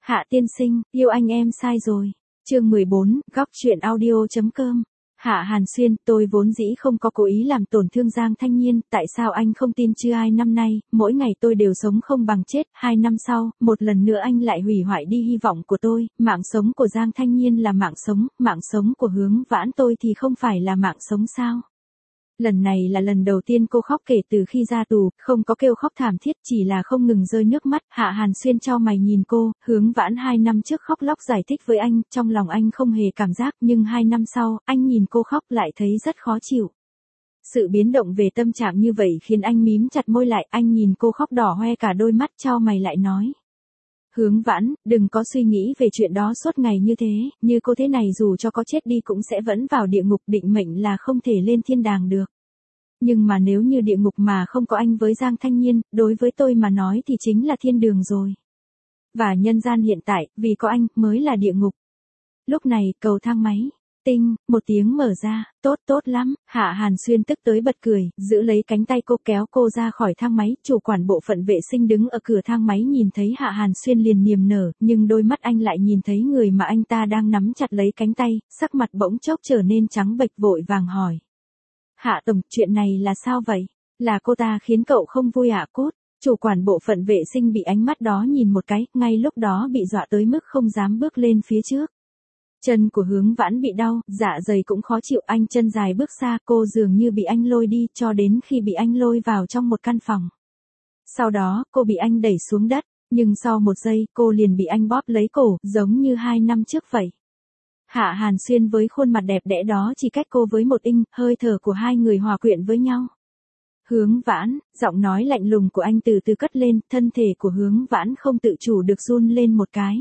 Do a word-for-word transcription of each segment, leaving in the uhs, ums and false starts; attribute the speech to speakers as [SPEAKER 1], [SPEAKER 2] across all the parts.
[SPEAKER 1] Hạ tiên sinh, yêu anh em sai rồi. Chương mười bốn, góc truyện audio.com. Hạ Hàn Xuyên, tôi vốn dĩ không có cố ý làm tổn thương Giang Thanh Nhiên, tại sao anh không tin chưa hai năm nay, mỗi ngày tôi đều sống không bằng chết, hai năm sau, một lần nữa anh lại hủy hoại đi hy vọng của tôi, mạng sống của Giang Thanh Nhiên là mạng sống, mạng sống của Hướng Vãn tôi thì không phải là mạng sống sao? Lần này là lần đầu tiên cô khóc kể từ khi ra tù, không có kêu khóc thảm thiết, chỉ là không ngừng rơi nước mắt. Hạ Hàn Xuyên chau mày nhìn cô, Hướng Vãn hai năm trước khóc lóc giải thích với anh, trong lòng anh không hề cảm giác, nhưng hai năm sau, anh nhìn cô khóc lại thấy rất khó chịu. Sự biến động về tâm trạng như vậy khiến anh mím chặt môi lại, anh nhìn cô khóc đỏ hoe cả đôi mắt, chau mày lại nói. Hướng Vãn, đừng có suy nghĩ về chuyện đó suốt ngày như thế, như cô thế này dù cho có chết đi cũng sẽ vẫn vào địa ngục, định mệnh là không thể lên thiên đàng được. Nhưng mà nếu như địa ngục mà không có anh với Giang Thanh Nhiên, đối với tôi mà nói thì chính là thiên đường rồi. Và nhân gian hiện tại, vì có anh, mới là địa ngục. Lúc này, cầu thang máy. Tinh, một tiếng mở ra, tốt tốt lắm, Hạ Hàn Xuyên tức tới bật cười, giữ lấy cánh tay cô kéo cô ra khỏi thang máy, chủ quản bộ phận vệ sinh đứng ở cửa thang máy nhìn thấy Hạ Hàn Xuyên liền niềm nở, nhưng đôi mắt anh lại nhìn thấy người mà anh ta đang nắm chặt lấy cánh tay, sắc mặt bỗng chốc trở nên trắng bệch vội vàng hỏi. Hạ tổng, chuyện này là sao vậy? Là cô ta khiến cậu không vui ạ? Cốt, chủ quản bộ phận vệ sinh bị ánh mắt đó nhìn một cái, ngay lúc đó bị dọa tới mức không dám bước lên phía trước. Chân của Hướng Vãn bị đau, dạ dày cũng khó chịu, anh chân dài bước xa, cô dường như bị anh lôi đi, cho đến khi bị anh lôi vào trong một căn phòng. Sau đó, cô bị anh đẩy xuống đất, nhưng sau một giây, cô liền bị anh bóp lấy cổ, giống như hai năm trước vậy. Hạ Hàn Xuyên với khuôn mặt đẹp đẽ đó chỉ cách cô với một inch, hơi thở của hai người hòa quyện với nhau. Hướng Vãn, giọng nói lạnh lùng của anh từ từ cất lên, thân thể của Hướng Vãn không tự chủ được run lên một cái.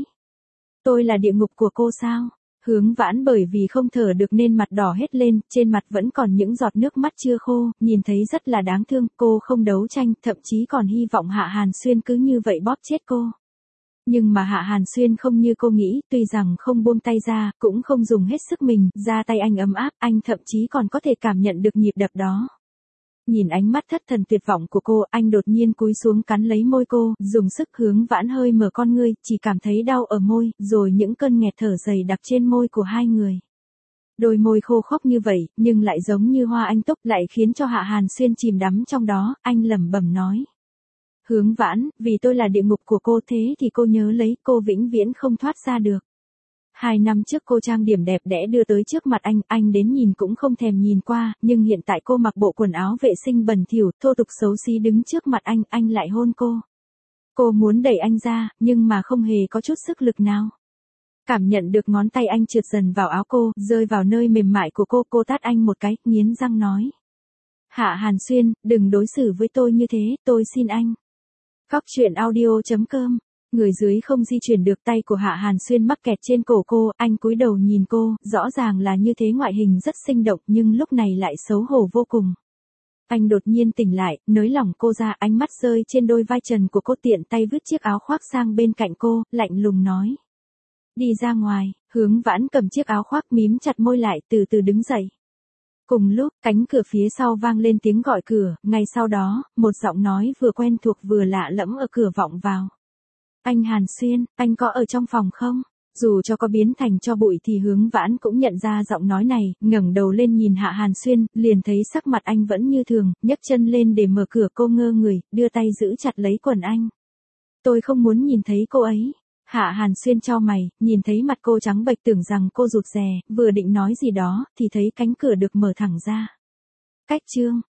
[SPEAKER 1] Tôi là địa ngục của cô sao? Hướng Vãn bởi vì không thở được nên mặt đỏ hết lên, trên mặt vẫn còn những giọt nước mắt chưa khô, nhìn thấy rất là đáng thương, cô không đấu tranh, thậm chí còn hy vọng Hạ Hàn Xuyên cứ như vậy bóp chết cô. Nhưng mà Hạ Hàn Xuyên không như cô nghĩ, tuy rằng không buông tay ra, cũng không dùng hết sức mình, ra tay anh ấm áp, anh thậm chí còn có thể cảm nhận được nhịp đập đó. Nhìn ánh mắt thất thần tuyệt vọng của cô, anh đột nhiên cúi xuống cắn lấy môi cô, dùng sức. Hướng Vãn hơi mở con ngươi, chỉ cảm thấy đau ở môi, rồi những cơn nghẹt thở dày đặc trên môi của hai người. Đôi môi khô khốc như vậy, nhưng lại giống như hoa anh túc, lại khiến cho Hạ Hàn Xuyên chìm đắm trong đó, anh lẩm bẩm nói. Hướng Vãn, vì tôi là địa ngục của cô thế thì cô nhớ lấy, cô vĩnh viễn không thoát ra được. Hai năm trước cô trang điểm đẹp đẽ đưa tới trước mặt anh, anh đến nhìn cũng không thèm nhìn qua, nhưng hiện tại cô mặc bộ quần áo vệ sinh bẩn thỉu, thô tục xấu xí đứng trước mặt anh, anh lại hôn cô. Cô muốn đẩy anh ra, nhưng mà không hề có chút sức lực nào. Cảm nhận được ngón tay anh trượt dần vào áo cô, rơi vào nơi mềm mại của cô, cô tát anh một cái, nghiến răng nói. Hạ Hàn Xuyên, đừng đối xử với tôi như thế, tôi xin anh. Góc truyện audio.com. Người dưới không di chuyển được, tay của Hạ Hàn Xuyên mắc kẹt trên cổ cô, anh cúi đầu nhìn cô, rõ ràng là như thế, ngoại hình rất sinh động, nhưng lúc này lại xấu hổ vô cùng. Anh đột nhiên tỉnh lại, nới lỏng cô ra, ánh mắt rơi trên đôi vai trần của cô, tiện tay vứt chiếc áo khoác sang bên cạnh cô, lạnh lùng nói. Đi ra ngoài. Hướng Vãn cầm chiếc áo khoác, mím chặt môi lại, từ từ đứng dậy. Cùng lúc, cánh cửa phía sau vang lên tiếng gọi cửa, ngay sau đó, một giọng nói vừa quen thuộc vừa lạ lẫm ở cửa vọng vào. Anh Hàn Xuyên, anh có ở trong phòng không? Dù cho có biến thành tro bụi thì Hướng Vãn cũng nhận ra giọng nói này, ngẩng đầu lên nhìn Hạ Hàn Xuyên, liền thấy sắc mặt anh vẫn như thường, nhấc chân lên để mở cửa, cô ngơ người, đưa tay giữ chặt lấy quần anh. Tôi không muốn nhìn thấy cô ấy. Hạ Hàn Xuyên chau mày, nhìn thấy mặt cô trắng bệch tưởng rằng cô rụt rè, vừa định nói gì đó, thì thấy cánh cửa được mở thẳng ra. Cách chương.